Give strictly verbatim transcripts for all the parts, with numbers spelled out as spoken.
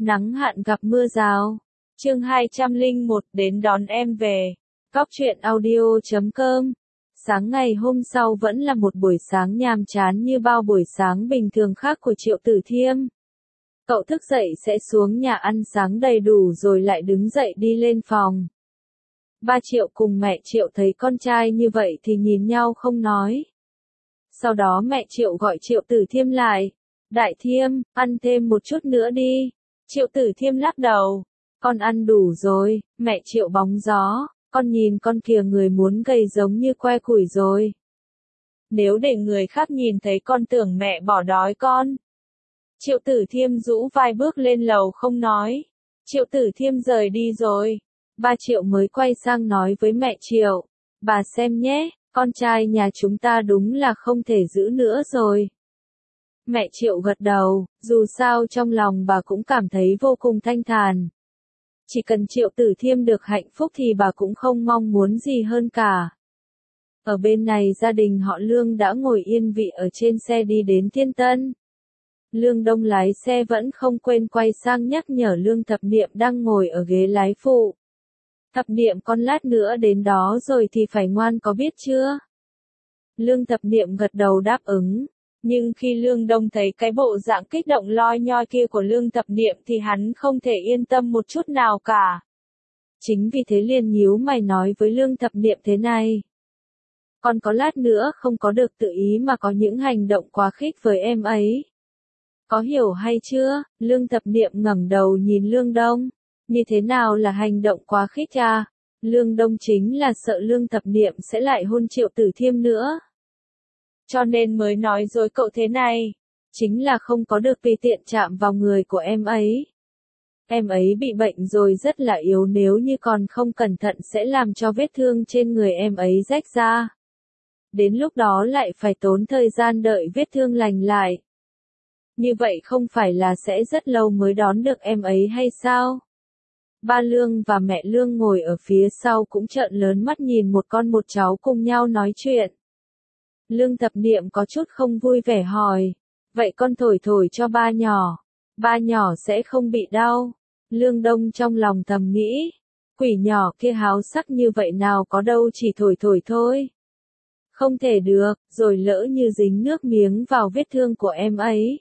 Nắng hạn gặp mưa rào. Chương hai trăm lẻ một đến đón em về. Cóc truyện audio chấm com. Sáng ngày hôm sau vẫn là một buổi sáng nhàm chán như bao buổi sáng bình thường khác của Triệu Tử Thiêm. Cậu thức dậy sẽ xuống nhà ăn sáng đầy đủ rồi lại đứng dậy đi lên phòng. Ba Triệu cùng mẹ Triệu thấy con trai như vậy thì nhìn nhau không nói. Sau đó mẹ Triệu gọi Triệu Tử Thiêm lại. Đại Thiêm, ăn thêm một chút nữa đi. Triệu Tử Thiêm lắc đầu. Con ăn đủ rồi, mẹ Triệu bóng gió. Con nhìn con kìa, người muốn gầy giống như que củi rồi. Nếu để người khác nhìn thấy con tưởng mẹ bỏ đói con. Triệu Tử Thiêm rũ vai bước lên lầu không nói. Triệu Tử Thiêm rời đi rồi. Ba Triệu mới quay sang nói với mẹ Triệu. Bà xem nhé, con trai nhà chúng ta đúng là không thể giữ nữa rồi. Mẹ Triệu gật đầu, dù sao trong lòng bà cũng cảm thấy vô cùng thanh thản. Chỉ cần Triệu Tử Thiêm được hạnh phúc thì bà cũng không mong muốn gì hơn cả. Ở bên này gia đình họ Lương đã ngồi yên vị ở trên xe đi đến Thiên Tân. Lương Đông lái xe vẫn không quên quay sang nhắc nhở Lương Thập Niệm đang ngồi ở ghế lái phụ. Thập Niệm, con lát nữa đến đó rồi thì phải ngoan có biết chưa? Lương Thập Niệm gật đầu đáp ứng. Nhưng khi Lương Đông thấy cái bộ dạng kích động loi nhoi kia của Lương Thập Niệm thì hắn không thể yên tâm một chút nào cả. Chính vì thế liền nhíu mày nói với Lương Thập Niệm thế này. Con có lát nữa không có được tự ý mà có những hành động quá khích với em ấy. Có hiểu hay chưa? Lương Thập Niệm ngẩng đầu nhìn Lương Đông. Như thế nào là hành động quá khích à? Lương Đông chính là sợ Lương Thập Niệm sẽ lại hôn Triệu Tử Thiêm nữa. Cho nên mới nói dối cậu thế này. Chính là không có được tùy tiện chạm vào người của em ấy. Em ấy bị bệnh rồi rất là yếu, nếu như còn không cẩn thận sẽ làm cho vết thương trên người em ấy rách ra. Đến lúc đó lại phải tốn thời gian đợi vết thương lành lại. Như vậy không phải là sẽ rất lâu mới đón được em ấy hay sao? Ba Lương và mẹ Lương ngồi ở phía sau cũng trợn lớn mắt nhìn một con một cháu cùng nhau nói chuyện. Lương Thập Niệm có chút không vui vẻ hỏi. Vậy con thổi thổi cho ba nhỏ. Ba nhỏ sẽ không bị đau. Lương Đông trong lòng thầm nghĩ. Quỷ nhỏ kia háo sắc như vậy nào có đâu, chỉ thổi thổi thôi. Không thể được, rồi lỡ như dính nước miếng vào vết thương của em ấy.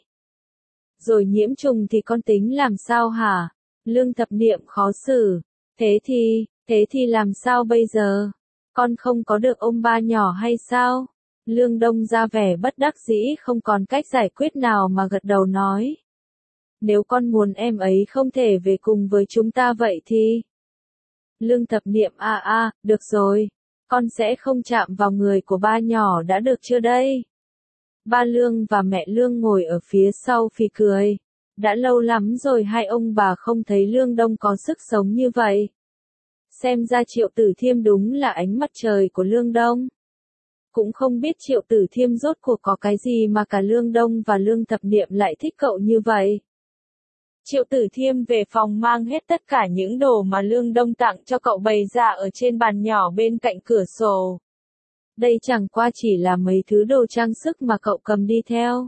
Rồi nhiễm trùng thì con tính làm sao hả? Lương Thập Niệm khó xử. Thế thì, thế thì làm sao bây giờ? Con không có được ôm ba nhỏ hay sao? Lương Đông ra vẻ bất đắc dĩ không còn cách giải quyết nào mà gật đầu nói. Nếu con muốn em ấy không thể về cùng với chúng ta vậy thì... Lương Thập Niệm a à, a, à, được rồi. Con sẽ không chạm vào người của ba nhỏ đã được chưa đây? Ba Lương và mẹ Lương ngồi ở phía sau phì cười. Đã lâu lắm rồi hai ông bà không thấy Lương Đông có sức sống như vậy. Xem ra Triệu Tử Thiêm đúng là ánh mặt trời của Lương Đông. Cũng không biết Triệu Tử Thiêm rốt cuộc có cái gì mà cả Lương Đông và Lương Thập Niệm lại thích cậu như vậy. Triệu Tử Thiêm về phòng mang hết tất cả những đồ mà Lương Đông tặng cho cậu bày ra ở trên bàn nhỏ bên cạnh cửa sổ. Đây chẳng qua chỉ là mấy thứ đồ trang sức mà cậu cầm đi theo.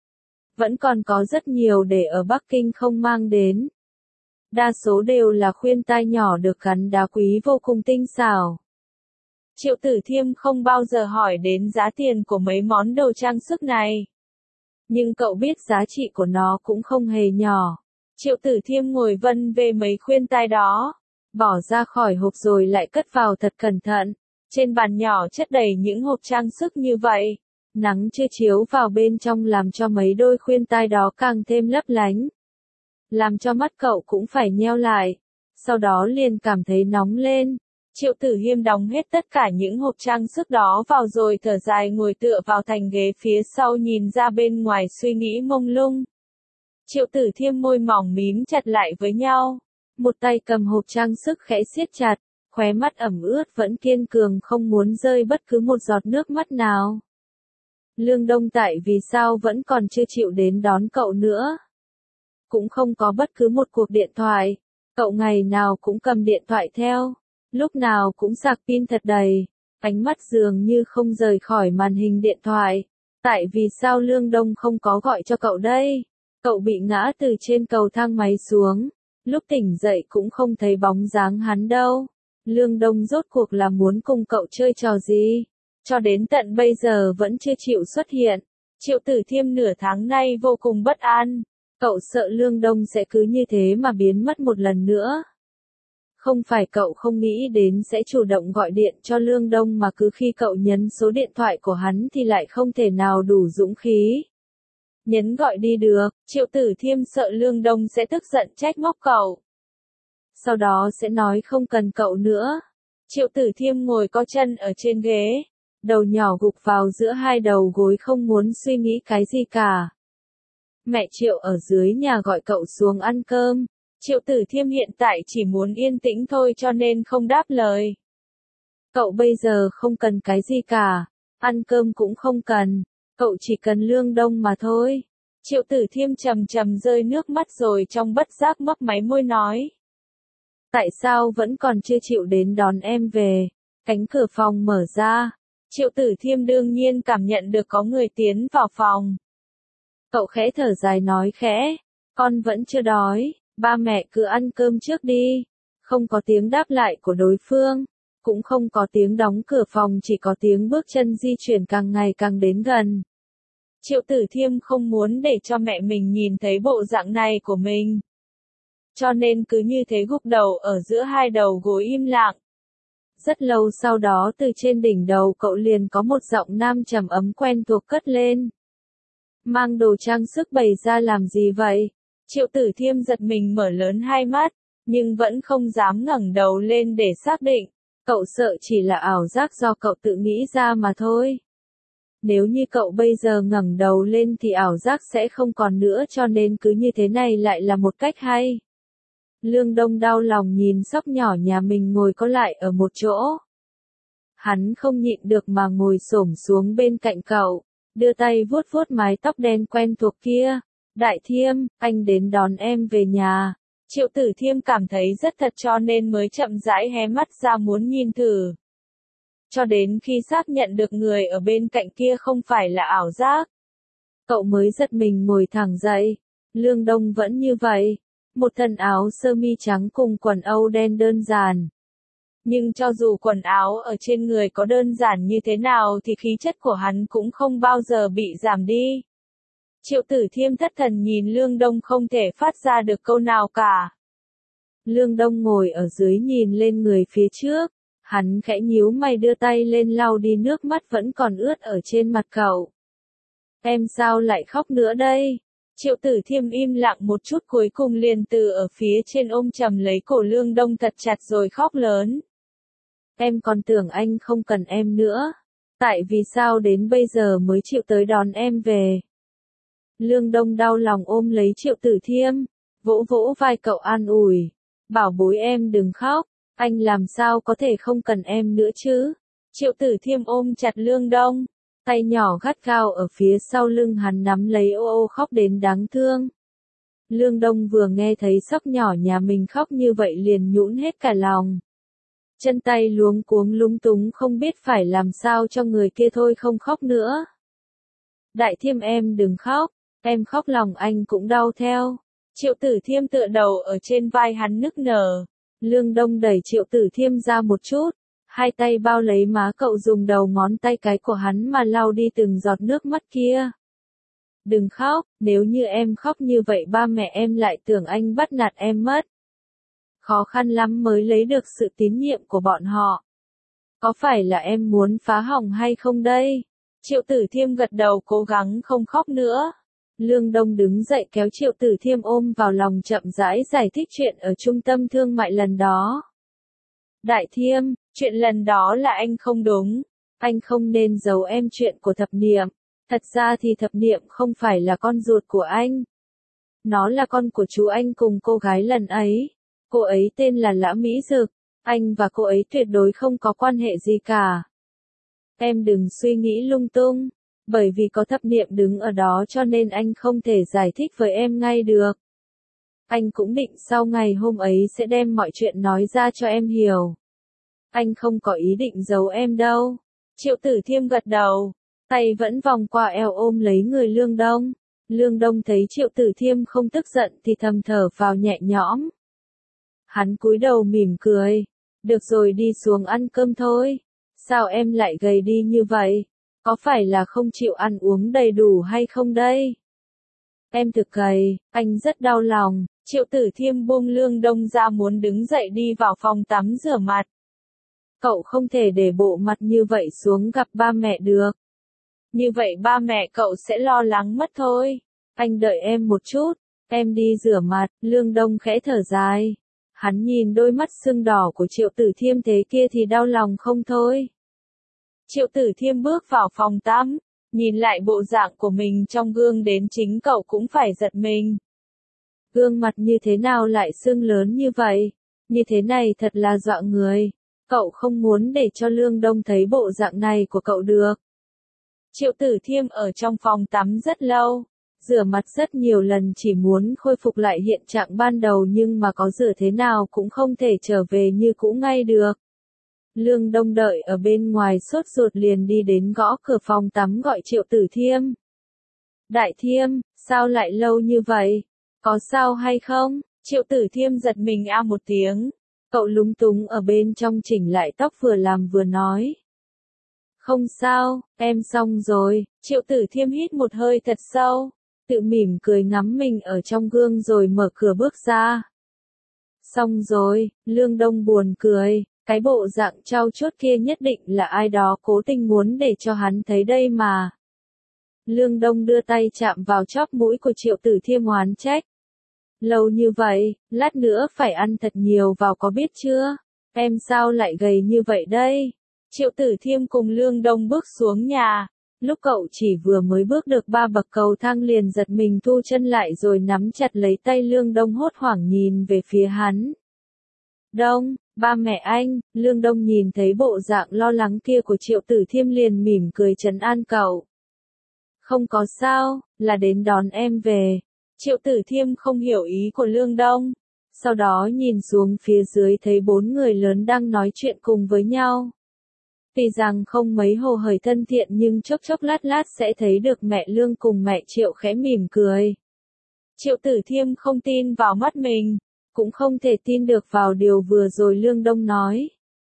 Vẫn còn có rất nhiều để ở Bắc Kinh không mang đến. Đa số đều là khuyên tai nhỏ được gắn đá quý vô cùng tinh xảo. Triệu Tử Thiêm không bao giờ hỏi đến giá tiền của mấy món đồ trang sức này. Nhưng cậu biết giá trị của nó cũng không hề nhỏ. Triệu Tử Thiêm ngồi vân về mấy khuyên tai đó. Bỏ ra khỏi hộp rồi lại cất vào thật cẩn thận. Trên bàn nhỏ chất đầy những hộp trang sức như vậy. Nắng chưa chiếu vào bên trong làm cho mấy đôi khuyên tai đó càng thêm lấp lánh. Làm cho mắt cậu cũng phải nheo lại. Sau đó liền cảm thấy nóng lên. Triệu Tử Thiêm đóng hết tất cả những hộp trang sức đó vào rồi thở dài ngồi tựa vào thành ghế phía sau nhìn ra bên ngoài suy nghĩ mông lung. Triệu Tử Thiêm môi mỏng mím chặt lại với nhau. Một tay cầm hộp trang sức khẽ siết chặt, khóe mắt ẩm ướt vẫn kiên cường không muốn rơi bất cứ một giọt nước mắt nào. Lương Đông tại vì sao vẫn còn chưa chịu đến đón cậu nữa. Cũng không có bất cứ một cuộc điện thoại. Cậu ngày nào cũng cầm điện thoại theo. Lúc nào cũng sạc pin thật đầy. Ánh mắt dường như không rời khỏi màn hình điện thoại. Tại vì sao Lương Đông không có gọi cho cậu đây? Cậu bị ngã từ trên cầu thang máy xuống, lúc tỉnh dậy cũng không thấy bóng dáng hắn đâu. Lương Đông rốt cuộc là muốn cùng cậu chơi trò gì? Cho đến tận bây giờ vẫn chưa chịu xuất hiện. Triệu Tử Thiêm nửa tháng nay vô cùng bất an. Cậu sợ Lương Đông sẽ cứ như thế mà biến mất một lần nữa. Không phải cậu không nghĩ đến sẽ chủ động gọi điện cho Lương Đông mà cứ khi cậu nhấn số điện thoại của hắn thì lại không thể nào đủ dũng khí. Nhấn gọi đi được, Triệu Tử Thiêm sợ Lương Đông sẽ tức giận trách móc cậu. Sau đó sẽ nói không cần cậu nữa. Triệu Tử Thiêm ngồi co chân ở trên ghế, đầu nhỏ gục vào giữa hai đầu gối không muốn suy nghĩ cái gì cả. Mẹ Triệu ở dưới nhà gọi cậu xuống ăn cơm. Triệu Tử Thiêm hiện tại chỉ muốn yên tĩnh thôi cho nên không đáp lời. Cậu bây giờ không cần cái gì cả, ăn cơm cũng không cần, cậu chỉ cần Lương Đông mà thôi. Triệu Tử Thiêm trầm trầm rơi nước mắt rồi trong bất giác mấp máy môi nói. Tại sao vẫn còn chưa chịu đến đón em về? Cánh cửa phòng mở ra. Triệu Tử Thiêm đương nhiên cảm nhận được có người tiến vào phòng. Cậu khẽ thở dài nói khẽ, con vẫn chưa đói, ba mẹ cứ ăn cơm trước đi. Không có tiếng đáp lại của đối phương, cũng không có tiếng đóng cửa phòng, chỉ có tiếng bước chân di chuyển càng ngày càng đến gần. Triệu Tử Thiêm không muốn để cho mẹ mình nhìn thấy bộ dạng này của mình. Cho nên cứ như thế gục đầu ở giữa hai đầu gối im lặng. Rất lâu sau đó từ trên đỉnh đầu cậu liền có một giọng nam trầm ấm quen thuộc cất lên. Mang đồ trang sức bày ra làm gì vậy? Triệu Tử Thiêm giật mình mở lớn hai mắt, nhưng vẫn không dám ngẩng đầu lên để xác định. Cậu sợ chỉ là ảo giác do cậu tự nghĩ ra mà thôi. Nếu như cậu bây giờ ngẩng đầu lên thì ảo giác sẽ không còn nữa, cho nên cứ như thế này lại là một cách hay. Lương Đông đau lòng nhìn sóc nhỏ nhà mình ngồi co lại ở một chỗ. Hắn không nhịn được mà ngồi xổm xuống bên cạnh cậu, đưa tay vuốt vuốt mái tóc đen quen thuộc kia. Đại Thiêm, anh đến đón em về nhà. Triệu Tử Thiêm cảm thấy rất thật cho nên mới chậm rãi hé mắt ra muốn nhìn thử. Cho đến khi xác nhận được người ở bên cạnh kia không phải là ảo giác, cậu mới giật mình ngồi thẳng dậy. Lương Đông vẫn như vậy, một thân áo sơ mi trắng cùng quần âu đen đơn giản. Nhưng cho dù quần áo ở trên người có đơn giản như thế nào thì khí chất của hắn cũng không bao giờ bị giảm đi. Triệu Tử Thiêm thất thần nhìn Lương Đông không thể phát ra được câu nào cả. Lương Đông ngồi ở dưới nhìn lên người phía trước, hắn khẽ nhíu mày đưa tay lên lau đi nước mắt vẫn còn ướt ở trên mặt cậu. Em sao lại khóc nữa đây? Triệu Tử Thiêm im lặng một chút cuối cùng liền từ ở phía trên ôm chầm lấy cổ Lương Đông thật chặt rồi khóc lớn. Em còn tưởng anh không cần em nữa. Tại vì sao đến bây giờ mới chịu tới đón em về? Lương Đông đau lòng ôm lấy Triệu Tử Thiêm, vỗ vỗ vai cậu an ủi. Bảo bối em đừng khóc, anh làm sao có thể không cần em nữa chứ? Triệu Tử Thiêm ôm chặt Lương Đông, tay nhỏ gắt gao ở phía sau lưng hắn nắm lấy ô ô khóc đến đáng thương. Lương Đông vừa nghe thấy sóc nhỏ nhà mình khóc như vậy liền nhũn hết cả lòng. Chân tay luống cuống lúng túng không biết phải làm sao cho người kia thôi không khóc nữa. Đại Thiêm em đừng khóc, em khóc lòng anh cũng đau theo. Triệu Tử Thiêm tựa đầu ở trên vai hắn nức nở. Lương Đông đẩy Triệu Tử Thiêm ra một chút, hai tay bao lấy má cậu dùng đầu ngón tay cái của hắn mà lau đi từng giọt nước mắt kia. Đừng khóc, nếu như em khóc như vậy ba mẹ em lại tưởng anh bắt nạt em mất. Khó khăn lắm mới lấy được sự tín nhiệm của bọn họ. Có phải là em muốn phá hỏng hay không đây? Triệu Tử Thiêm gật đầu cố gắng không khóc nữa. Lương Đông đứng dậy kéo Triệu Tử Thiêm ôm vào lòng chậm rãi giải thích chuyện ở trung tâm thương mại lần đó. Đại Thiêm, chuyện lần đó là anh không đúng. Anh không nên giấu em chuyện của Thập Niệm. Thật ra thì Thập Niệm không phải là con ruột của anh. Nó là con của chú anh cùng cô gái lần ấy. Cô ấy tên là Lã Mỹ Dực. Anh và cô ấy tuyệt đối không có quan hệ gì cả. Em đừng suy nghĩ lung tung. Bởi vì có Thập Niệm đứng ở đó cho nên anh không thể giải thích với em ngay được. Anh cũng định sau ngày hôm ấy sẽ đem mọi chuyện nói ra cho em hiểu. Anh không có ý định giấu em đâu. Triệu Tử Thiêm gật đầu, tay vẫn vòng qua eo ôm lấy người Lương Đông. Lương Đông thấy Triệu Tử Thiêm không tức giận thì thầm thở vào nhẹ nhõm. Hắn cúi đầu mỉm cười. Được rồi, đi xuống ăn cơm thôi. Sao em lại gầy đi như vậy? Có phải là không chịu ăn uống đầy đủ hay không đây? Em thực gầy, anh rất đau lòng. Triệu Tử Thiêm buông Lương Đông ra muốn đứng dậy đi vào phòng tắm rửa mặt. Cậu không thể để bộ mặt như vậy xuống gặp ba mẹ được. Như vậy ba mẹ cậu sẽ lo lắng mất thôi. Anh đợi em một chút, em đi rửa mặt. Lương Đông khẽ thở dài. Hắn nhìn đôi mắt sưng đỏ của Triệu Tử Thiêm thế kia thì đau lòng không thôi. Triệu Tử Thiêm bước vào phòng tắm, nhìn lại bộ dạng của mình trong gương đến chính cậu cũng phải giật mình. Gương mặt như thế nào lại sưng lớn như vậy? Như thế này thật là dọa người. Cậu không muốn để cho Lương Đông thấy bộ dạng này của cậu được. Triệu Tử Thiêm ở trong phòng tắm rất lâu, rửa mặt rất nhiều lần chỉ muốn khôi phục lại hiện trạng ban đầu nhưng mà có rửa thế nào cũng không thể trở về như cũ ngay được. Lương Đông đợi ở bên ngoài sốt ruột liền đi đến gõ cửa phòng tắm gọi Triệu Tử Thiêm. Đại Thiêm, sao lại lâu như vậy? Có sao hay không? Triệu Tử Thiêm giật mình a một tiếng. Cậu lúng túng ở bên trong chỉnh lại tóc vừa làm vừa nói. Không sao, em xong rồi. Triệu Tử Thiêm hít một hơi thật sâu, tự mỉm cười ngắm mình ở trong gương rồi mở cửa bước ra. Xong rồi, Lương Đông buồn cười, cái bộ dạng trau chuốt kia nhất định là ai đó cố tình muốn để cho hắn thấy đây mà. Lương Đông đưa tay chạm vào chóp mũi của Triệu Tử Thiêm oán trách. Lâu như vậy, lát nữa phải ăn thật nhiều vào có biết chưa? Em sao lại gầy như vậy đây? Triệu Tử Thiêm cùng Lương Đông bước xuống nhà. Lúc cậu chỉ vừa mới bước được ba bậc cầu thang liền giật mình thu chân lại rồi nắm chặt lấy tay Lương Đông hốt hoảng nhìn về phía hắn. Đông, ba mẹ anh. Lương Đông nhìn thấy bộ dạng lo lắng kia của Triệu Tử Thiêm liền mỉm cười trấn an cậu. Không có sao, là đến đón em về. Triệu Tử Thiêm không hiểu ý của Lương Đông. Sau đó nhìn xuống phía dưới thấy bốn người lớn đang nói chuyện cùng với nhau. Tuy rằng không mấy hồ hởi thân thiện nhưng chốc chốc lát lát sẽ thấy được mẹ Lương cùng mẹ Triệu khẽ mỉm cười. Triệu Tử Thiêm không tin vào mắt mình, cũng không thể tin được vào điều vừa rồi Lương Đông nói.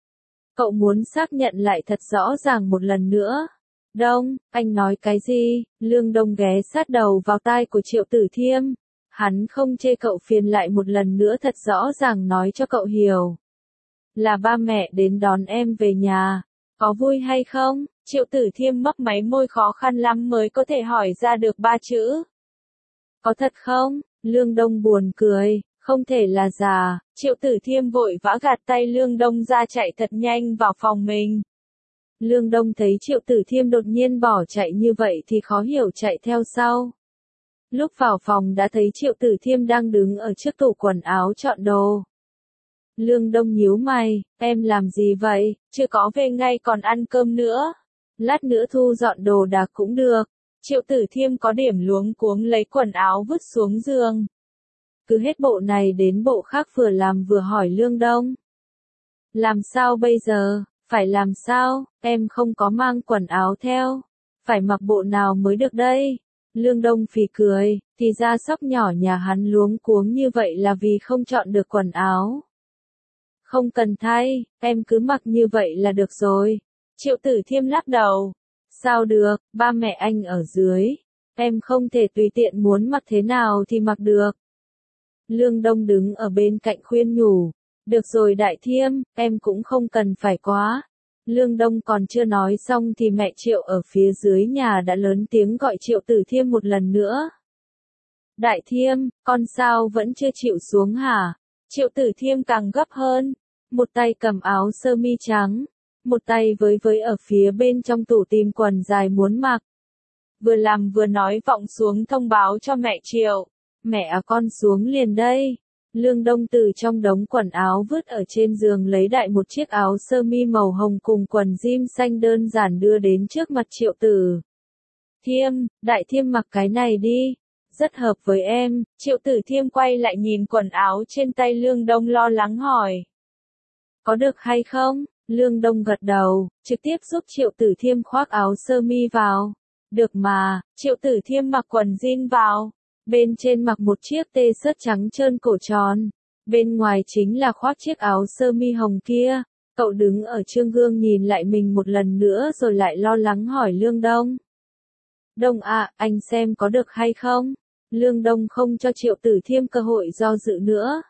Cậu muốn xác nhận lại thật rõ ràng một lần nữa. Đông, anh nói cái gì? Lương Đông ghé sát đầu vào tai của Triệu Tử Thiêm. Hắn không chê cậu phiền lại một lần nữa thật rõ ràng nói cho cậu hiểu. Là ba mẹ đến đón em về nhà. Có vui hay không? Triệu Tử Thiêm mấp máy môi khó khăn lắm mới có thể hỏi ra được ba chữ. Có thật không? Lương Đông buồn cười, không thể là giả. Triệu Tử Thiêm vội vã gạt tay Lương Đông ra chạy thật nhanh vào phòng mình. Lương Đông thấy Triệu Tử Thiêm đột nhiên bỏ chạy như vậy thì khó hiểu chạy theo sau. Lúc vào phòng đã thấy Triệu Tử Thiêm đang đứng ở trước tủ quần áo chọn đồ. Lương Đông nhíu mày, em làm gì vậy, chưa có về ngay còn ăn cơm nữa. Lát nữa thu dọn đồ đạc cũng được. Triệu Tử Thiêm có điểm luống cuống lấy quần áo vứt xuống giường. Cứ hết bộ này đến bộ khác vừa làm vừa hỏi Lương Đông. Làm sao bây giờ, phải làm sao, em không có mang quần áo theo. Phải mặc bộ nào mới được đây? Lương Đông phì cười, thì ra sóc nhỏ nhà hắn luống cuống như vậy là vì không chọn được quần áo. Không cần thay, em cứ mặc như vậy là được rồi. Triệu Tử Thiêm lắc đầu. Sao được, ba mẹ anh ở dưới. Em không thể tùy tiện muốn mặc thế nào thì mặc được. Lương Đông đứng ở bên cạnh khuyên nhủ. Được rồi Đại Thiêm, em cũng không cần phải quá. Lương Đông còn chưa nói xong thì mẹ Triệu ở phía dưới nhà đã lớn tiếng gọi Triệu Tử Thiêm một lần nữa. Đại Thiêm, con sao vẫn chưa chịu xuống hả? Triệu Tử Thiêm càng gấp hơn. Một tay cầm áo sơ mi trắng, một tay với với ở phía bên trong tủ tìm quần dài muốn mặc. Vừa làm vừa nói vọng xuống thông báo cho mẹ Triệu. Mẹ à con xuống liền đây. Lương Đông từ trong đống quần áo vứt ở trên giường lấy đại một chiếc áo sơ mi màu hồng cùng quần jean xanh đơn giản đưa đến trước mặt Triệu Tử Thiêm. Đại Thiêm mặc cái này đi. Rất hợp với em. Triệu Tử Thiêm quay lại nhìn quần áo trên tay Lương Đông lo lắng hỏi. Có được hay không? Lương Đông gật đầu, trực tiếp giúp Triệu Tử Thiêm khoác áo sơ mi vào. Được mà, Triệu Tử Thiêm mặc quần jean vào, bên trên mặc một chiếc tê sớt trắng trơn cổ tròn, bên ngoài chính là khoác chiếc áo sơ mi hồng kia. Cậu đứng ở trước gương nhìn lại mình một lần nữa rồi lại lo lắng hỏi Lương Đông. Đông à, anh xem có được hay không? Lương Đông không cho Triệu Tử Thiêm cơ hội do dự nữa.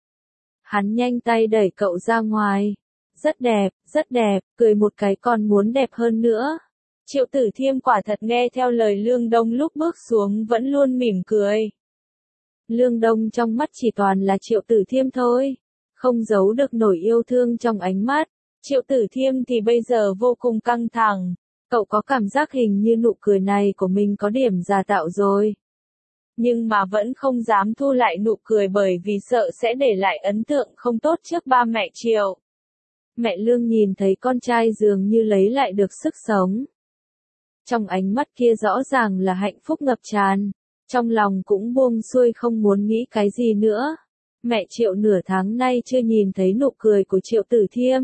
Hắn nhanh tay đẩy cậu ra ngoài. Rất đẹp, rất đẹp, cười một cái còn muốn đẹp hơn nữa. Triệu Tử Thiêm quả thật nghe theo lời Lương Đông lúc bước xuống vẫn luôn mỉm cười. Lương Đông trong mắt chỉ toàn là Triệu Tử Thiêm thôi. Không giấu được nổi yêu thương trong ánh mắt. Triệu Tử Thiêm thì bây giờ vô cùng căng thẳng. Cậu có cảm giác hình như nụ cười này của mình có điểm giả tạo rồi. Nhưng mà vẫn không dám thu lại nụ cười bởi vì sợ sẽ để lại ấn tượng không tốt trước ba mẹ Triệu. Mẹ Lương nhìn thấy con trai dường như lấy lại được sức sống. Trong ánh mắt kia rõ ràng là hạnh phúc ngập tràn. Trong lòng cũng buông xuôi không muốn nghĩ cái gì nữa. Mẹ Triệu nửa tháng nay chưa nhìn thấy nụ cười của Triệu Tử Thiêm.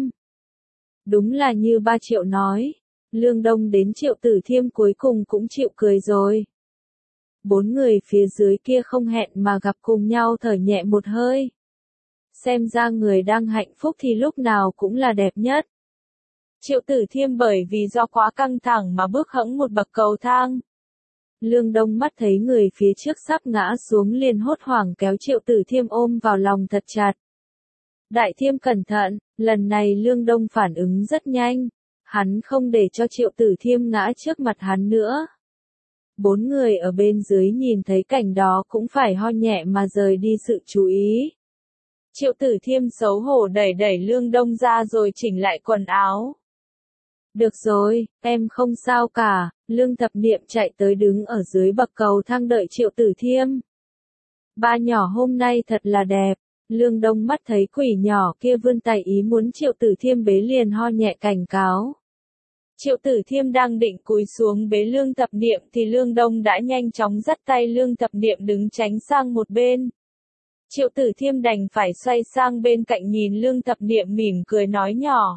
Đúng là như ba Triệu nói. Lương Đông đến Triệu Tử Thiêm cuối cùng cũng chịu cười rồi. Bốn người phía dưới kia không hẹn mà gặp cùng nhau thở nhẹ một hơi. Xem ra người đang hạnh phúc thì lúc nào cũng là đẹp nhất. Triệu Tử Thiêm bởi vì do quá căng thẳng mà bước hẫng một bậc cầu thang. Lương Đông mắt thấy người phía trước sắp ngã xuống liền hốt hoảng kéo Triệu Tử Thiêm ôm vào lòng thật chặt. Đại Thiêm cẩn thận, lần này Lương Đông phản ứng rất nhanh. Hắn không để cho Triệu Tử Thiêm ngã trước mặt hắn nữa. Bốn người ở bên dưới nhìn thấy cảnh đó cũng phải ho nhẹ mà rời đi sự chú ý. Triệu Tử Thiêm xấu hổ đẩy đẩy Lương Đông ra rồi chỉnh lại quần áo. Được rồi, em không sao cả. Lương Thập Niệm chạy tới đứng ở dưới bậc cầu thang đợi Triệu Tử Thiêm. Ba nhỏ hôm nay thật là đẹp. Lương Đông mắt thấy quỷ nhỏ kia vươn tay ý muốn Triệu Tử Thiêm bế liền ho nhẹ cảnh cáo. Triệu Tử Thiêm đang định cúi xuống bế Lương Thập Niệm thì Lương Đông đã nhanh chóng dắt tay Lương Thập Niệm đứng tránh sang một bên. Triệu Tử Thiêm đành phải xoay sang bên cạnh nhìn Lương Thập Niệm mỉm cười nói nhỏ.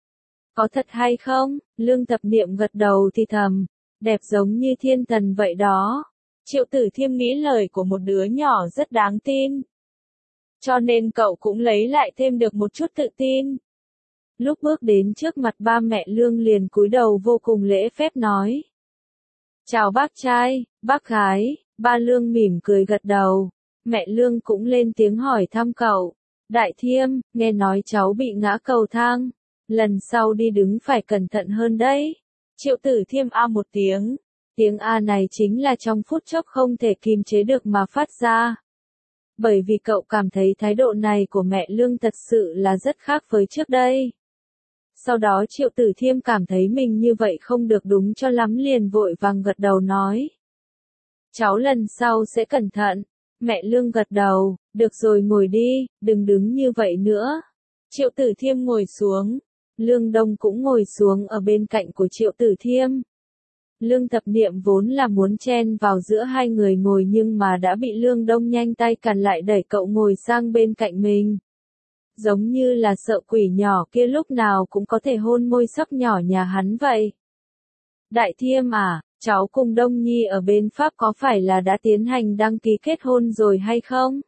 Có thật hay không? Lương Thập Niệm gật đầu thì thầm. Đẹp giống như thiên thần vậy đó. Triệu Tử Thiêm nghĩ lời của một đứa nhỏ rất đáng tin. Cho nên cậu cũng lấy lại thêm được một chút tự tin. Lúc bước đến trước mặt ba mẹ Lương liền cúi đầu vô cùng lễ phép nói. Chào bác trai, bác gái. Ba Lương mỉm cười gật đầu. Mẹ Lương cũng lên tiếng hỏi thăm cậu. Đại Thiêm, nghe nói cháu bị ngã cầu thang. Lần sau đi đứng phải cẩn thận hơn đấy. Triệu Tử Thiêm a một tiếng. Tiếng a này chính là trong phút chốc không thể kìm chế được mà phát ra. Bởi vì cậu cảm thấy thái độ này của mẹ Lương thật sự là rất khác với trước đây. Sau đó Triệu Tử Thiêm cảm thấy mình như vậy không được đúng cho lắm liền vội vàng gật đầu nói. Cháu lần sau sẽ cẩn thận. Mẹ Lương gật đầu, được rồi ngồi đi, đừng đứng như vậy nữa. Triệu Tử Thiêm ngồi xuống. Lương Đông cũng ngồi xuống ở bên cạnh của Triệu Tử Thiêm. Lương Thập Niệm vốn là muốn chen vào giữa hai người ngồi nhưng mà đã bị Lương Đông nhanh tay cản lại đẩy cậu ngồi sang bên cạnh mình. Giống như là sợ quỷ nhỏ kia lúc nào cũng có thể hôn môi sóc nhỏ nhà hắn vậy. Đại Thiêm à, cháu cùng Đông Nhi ở bên Pháp có phải là đã tiến hành đăng ký kết hôn rồi hay không?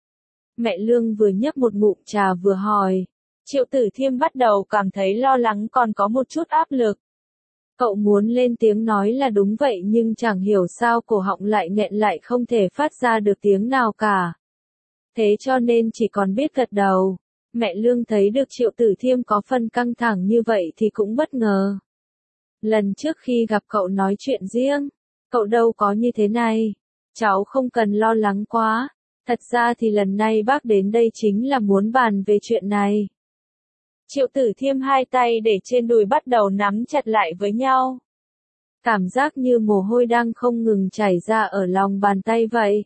Mẹ Lương vừa nhấp một ngụm trà vừa hỏi. Triệu Tử Thiêm bắt đầu cảm thấy lo lắng còn có một chút áp lực. Cậu muốn lên tiếng nói là đúng vậy nhưng chẳng hiểu sao cổ họng lại nghẹn lại không thể phát ra được tiếng nào cả. Thế cho nên chỉ còn biết gật đầu. Mẹ Lương thấy được Triệu Tử Thiêm có phần căng thẳng như vậy thì cũng bất ngờ. Lần trước khi gặp cậu nói chuyện riêng, cậu đâu có như thế này. Cháu không cần lo lắng quá. Thật ra thì lần này bác đến đây chính là muốn bàn về chuyện này. Triệu Tử Thiêm hai tay để trên đùi bắt đầu nắm chặt lại với nhau. Cảm giác như mồ hôi đang không ngừng chảy ra ở lòng bàn tay vậy.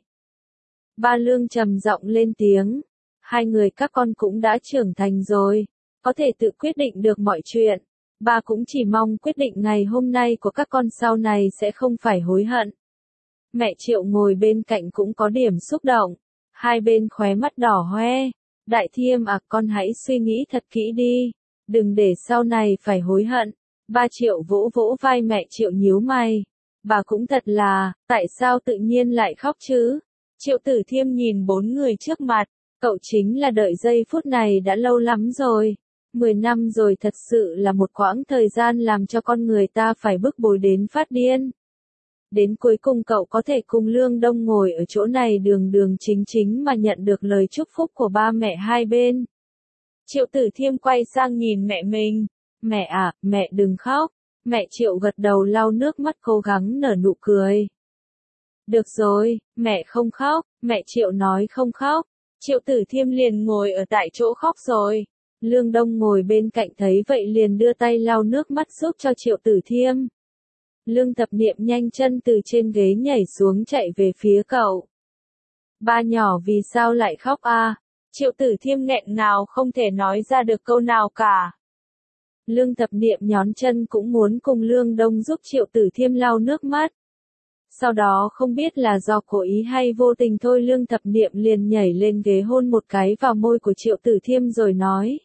Ba Lương trầm giọng lên tiếng. Hai người các con cũng đã trưởng thành rồi. Có thể tự quyết định được mọi chuyện. Ba cũng chỉ mong quyết định ngày hôm nay của các con sau này sẽ không phải hối hận. Mẹ Triệu ngồi bên cạnh cũng có điểm xúc động. Hai bên khóe mắt đỏ hoe. Đại Thiêm à, con hãy suy nghĩ thật kỹ đi. Đừng để sau này phải hối hận. Ba Triệu vỗ vỗ vai mẹ Triệu nhíu mày. bà cũng thật là, tại sao tự nhiên lại khóc chứ? Triệu Tử Thiêm nhìn bốn người trước mặt, cậu chính là đợi giây phút này đã lâu lắm rồi. Mười năm rồi thật sự là một quãng thời gian làm cho con người ta phải bức bối đến phát điên. Đến cuối cùng cậu có thể cùng Lương Đông ngồi ở chỗ này đường đường chính chính mà nhận được lời chúc phúc của ba mẹ hai bên. Triệu Tử Thiêm quay sang nhìn mẹ mình. Mẹ à, mẹ đừng khóc. Mẹ Triệu gật đầu lau nước mắt cố gắng nở nụ cười. Được rồi, mẹ không khóc, mẹ Triệu nói không khóc. Triệu Tử Thiêm liền ngồi ở tại chỗ khóc rồi. Lương Đông ngồi bên cạnh thấy vậy liền đưa tay lau nước mắt giúp cho Triệu Tử Thiêm. Lương Thập Niệm nhanh chân từ trên ghế nhảy xuống chạy về phía cậu. Ba nhỏ vì sao lại khóc a? Triệu Tử Thiêm nghẹn ngào không thể nói ra được câu nào cả. Lương Thập Niệm nhón chân cũng muốn cùng Lương Đông giúp Triệu Tử Thiêm lau nước mắt. Sau đó không biết là do cố ý hay vô tình thôi Lương Thập Niệm liền nhảy lên ghế hôn một cái vào môi của Triệu Tử Thiêm rồi nói.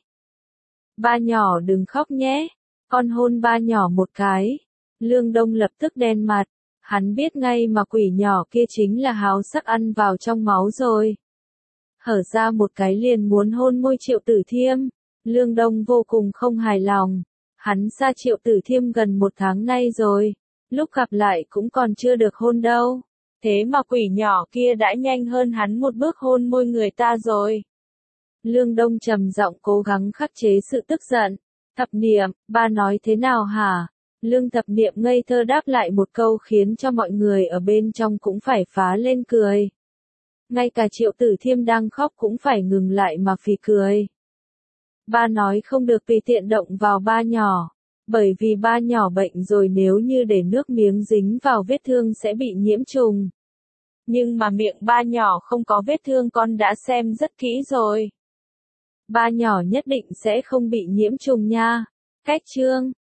Ba nhỏ đừng khóc nhé, con hôn ba nhỏ một cái. Lương Đông lập tức đen mặt, hắn biết ngay mà quỷ nhỏ kia chính là háo sắc ăn vào trong máu rồi. Hở ra một cái liền muốn hôn môi Triệu Tử Thiêm, Lương Đông vô cùng không hài lòng, hắn xa Triệu Tử Thiêm gần một tháng nay rồi, lúc gặp lại cũng còn chưa được hôn đâu, thế mà quỷ nhỏ kia đã nhanh hơn hắn một bước hôn môi người ta rồi. Lương Đông trầm giọng cố gắng khắc chế sự tức giận, Thập Niệm, ba nói thế nào hả? Lương Thập Niệm ngây thơ đáp lại một câu khiến cho mọi người ở bên trong cũng phải phá lên cười. Ngay cả Triệu Tử Thiêm đang khóc cũng phải ngừng lại mà phì cười. Ba nói không được tùy tiện động vào ba nhỏ, bởi vì ba nhỏ bệnh rồi nếu như để nước miếng dính vào vết thương sẽ bị nhiễm trùng. Nhưng mà miệng ba nhỏ không có vết thương con đã xem rất kỹ rồi. Ba nhỏ nhất định sẽ không bị nhiễm trùng nha. Cách chương